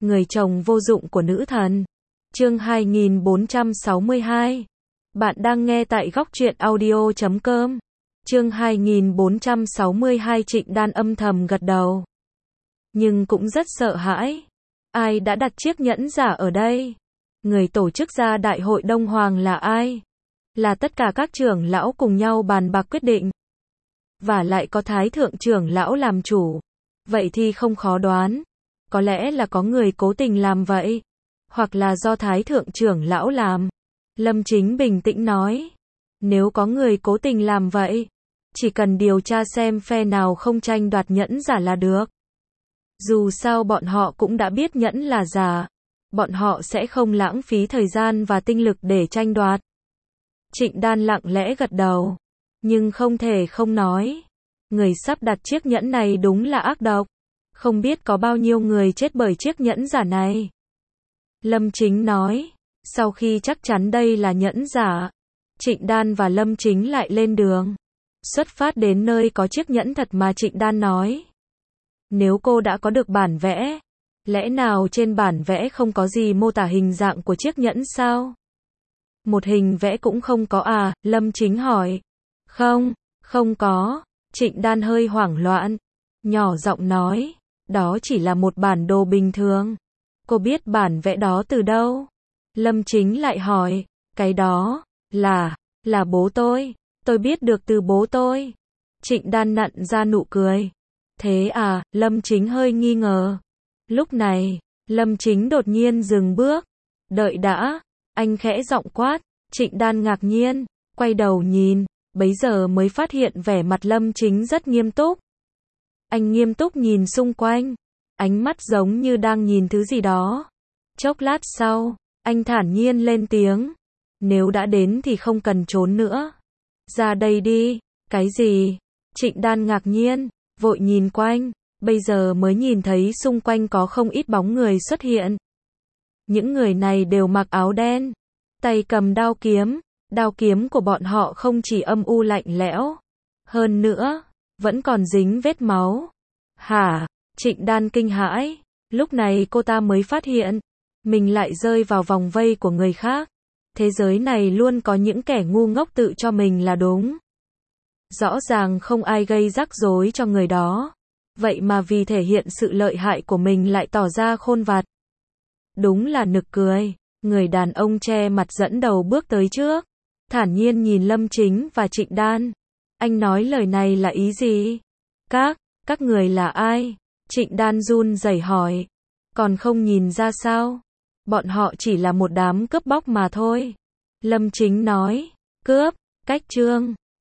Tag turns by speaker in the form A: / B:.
A: Người chồng vô dụng của nữ thần. Chương 2462. Bạn đang nghe tại góc truyện audio.com. Chương 2462. Trịnh Đan âm thầm gật đầu, nhưng cũng rất sợ hãi. Ai đã đặt chiếc nhẫn giả ở đây? Người tổ chức ra đại hội Đông Hoàng là ai? Là tất cả các trưởng lão cùng nhau bàn bạc quyết định. Và lại có Thái thượng trưởng lão làm chủ. Vậy thì không khó đoán. Có lẽ là có người cố tình làm vậy. Hoặc là do Thái thượng trưởng lão làm. Lâm Chính bình tĩnh nói. Nếu có người cố tình làm vậy, chỉ cần điều tra xem phe nào không tranh đoạt nhẫn giả là được. Dù sao bọn họ cũng đã biết nhẫn là giả. Bọn họ sẽ không lãng phí thời gian và tinh lực để tranh đoạt. Trịnh Đan lặng lẽ gật đầu. Nhưng không thể không nói. Người sắp đặt chiếc nhẫn này đúng là ác độc. Không biết có bao nhiêu người chết bởi chiếc nhẫn giả này. Lâm Chính nói. Sau khi chắc chắn đây là nhẫn giả, Trịnh Đan và Lâm Chính lại lên đường. Xuất phát đến nơi có chiếc nhẫn thật mà Trịnh Đan nói. Nếu cô đã có được bản vẽ, lẽ nào trên bản vẽ không có gì mô tả hình dạng của chiếc nhẫn sao? Một hình vẽ cũng không có à? Lâm Chính hỏi. Không có. Trịnh Đan hơi hoảng loạn, nhỏ giọng nói. Đó chỉ là một bản đồ bình thường. Cô biết bản vẽ đó từ đâu? Lâm Chính lại hỏi. Cái đó, là bố tôi. Tôi biết được từ bố tôi. Trịnh Đan nặn ra nụ cười. Thế à? Lâm Chính hơi nghi ngờ. Lúc này, Lâm Chính đột nhiên dừng bước. Đợi đã. Anh khẽ giọng quát. Trịnh Đan ngạc nhiên, quay đầu nhìn, bấy giờ mới phát hiện vẻ mặt Lâm Chính rất nghiêm túc. Anh nghiêm túc nhìn xung quanh, ánh mắt giống như đang nhìn thứ gì đó. Chốc lát sau, anh thản nhiên lên tiếng. Nếu đã đến thì không cần trốn nữa. Ra đây đi. Cái gì? Trịnh Đan ngạc nhiên, vội nhìn quanh, bây giờ mới nhìn thấy xung quanh có không ít bóng người xuất hiện. Những người này đều mặc áo đen, tay cầm đao kiếm của bọn họ không chỉ âm u lạnh lẽo, hơn nữa, vẫn còn dính vết máu. Hả? Trịnh Đan kinh hãi, lúc này cô ta mới phát hiện, mình lại rơi vào vòng vây của người khác. Thế giới này luôn có những kẻ ngu ngốc tự cho mình là đúng. Rõ ràng không ai gây rắc rối cho người đó. Vậy mà vì thể hiện sự lợi hại của mình lại tỏ ra khôn vặt. Đúng là nực cười. Người đàn ông che mặt dẫn đầu bước tới trước, thản nhiên nhìn Lâm Chính và Trịnh Đan. Anh nói lời này là ý gì? Các người là ai? Trịnh Đan run rẩy hỏi. Còn không nhìn ra sao? Bọn họ chỉ là một đám cướp bóc mà thôi. Lâm Chính nói. Cướp? Cách chương